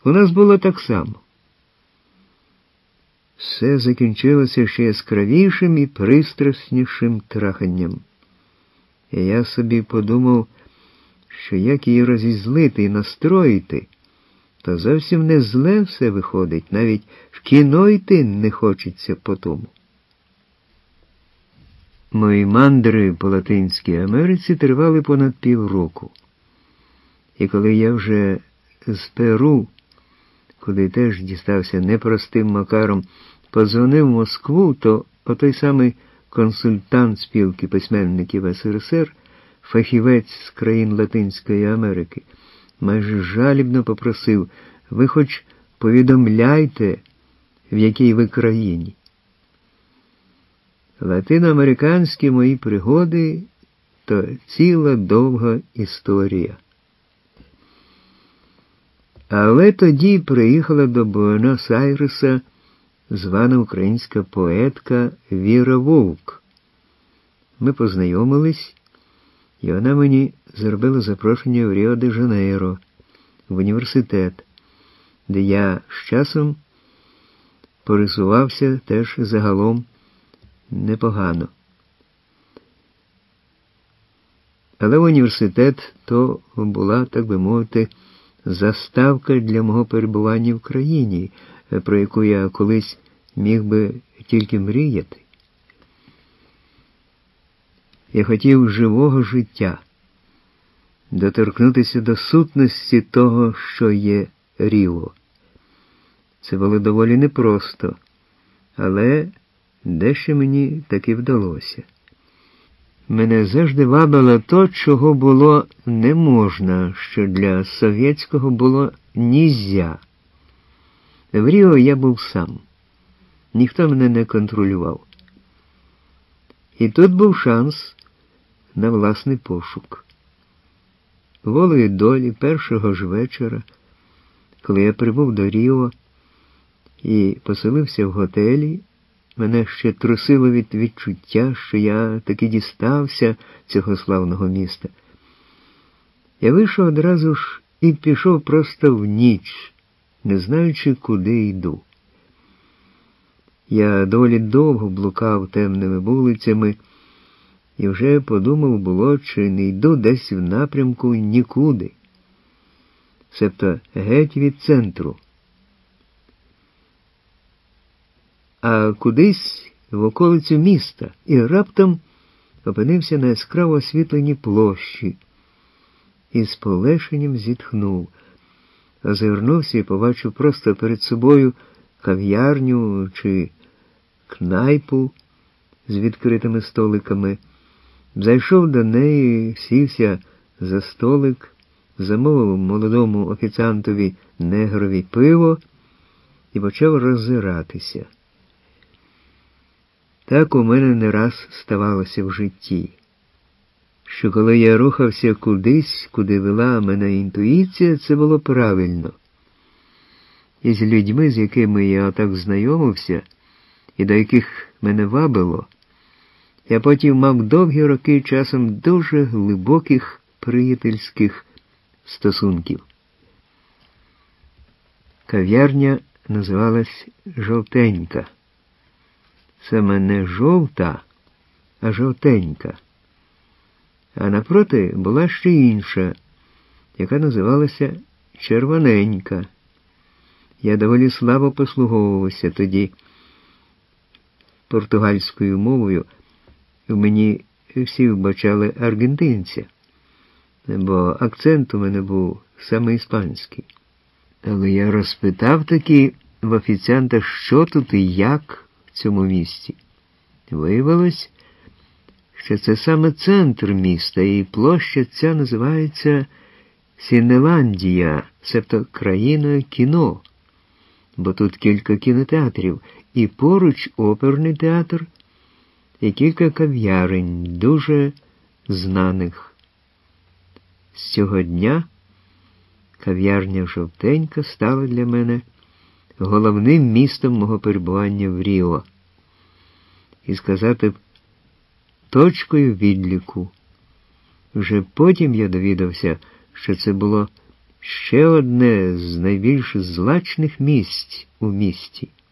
У нас було так само. Все закінчилося ще яскравішим і пристраснішим траханням. І я собі подумав, що як її розізлити і настроїти, то зовсім не зле все виходить, навіть в кіно йти не хочеться по тому. Мої мандри по Латинській Америці тривали понад півроку. І коли я вже з Перу, куди теж дістався непростим макаром, подзвонив в Москву, то отой самий консультант спілки письменників СРСР, фахівець з країн Латинської Америки, майже жалібно попросив: ви хоч повідомляйте, в якій ви країні. Латиноамериканські мої пригоди – то ціла довга історія. Але тоді приїхала до Буенос-Айреса звана українська поетка Віра Вовк. Ми познайомились, і вона мені зробила запрошення в Ріо-де-Жанейро, в університет, де я з часом порисувався теж загалом непогано. Але університет то була, так би мовити, заставка для мого перебування в країні, про яку я колись міг би тільки мріяти. Я хотів живого життя, доторкнутися до сутності того, що є Ріо. Це було доволі непросто, але дещо мені таки вдалося. Мене завжди вабило то, чого було не можна, що для совєтського було нізя. В Ріо я був сам. Ніхто мене не контролював. І тут був шанс на власний пошук. Волею долі першого ж вечора, коли я прибув до Ріо і поселився в готелі, мене ще трусило від відчуття, що я таки дістався цього славного міста. Я вийшов одразу ж і пішов просто в ніч, не знаючи, куди йду. Я доволі довго блукав темними вулицями і вже подумав було, чи не йду десь в напрямку нікуди, себто геть від центру. А кудись в околицю міста, і раптом опинився на яскраво освітленій площі і з полегшенням зітхнув. Озирнувся і побачив просто перед собою кав'ярню чи кнайпу з відкритими столиками. Зайшов до неї, сівся за столик, замовив молодому офіціантові негрові пиво і почав роззиратися. Так у мене не раз ставалося в житті, що коли я рухався кудись, куди вела мене інтуїція, це було правильно. І з людьми, з якими я отак знайомився, і до яких мене вабило, я потім мав довгі роки часом дуже глибоких приятельських стосунків. Кав'ярня називалась «Жовтенька». Саме не жовта, а жовтенька. А напроти була ще інша, яка називалася червоненька. Я доволі слабо послуговувався тоді португальською мовою. В мені всі вбачали аргентинця, бо акцент у мене був саме іспанський. Але я розпитав таки в офіціанта, що тут і як в цьому місті. Виявилось, що це саме центр міста, і площа ця називається Сінеландія, себто країною кіно, бо тут кілька кінотеатрів, і поруч оперний театр, і кілька кав'ярень, дуже знаних. З цього дня кав'ярня «Жовтенька» стала для мене головним містом мого перебування в Ріо. І сказати б, точкою відліку. Вже потім я довідався, що це було ще одне з найбільш злачних місць у місті.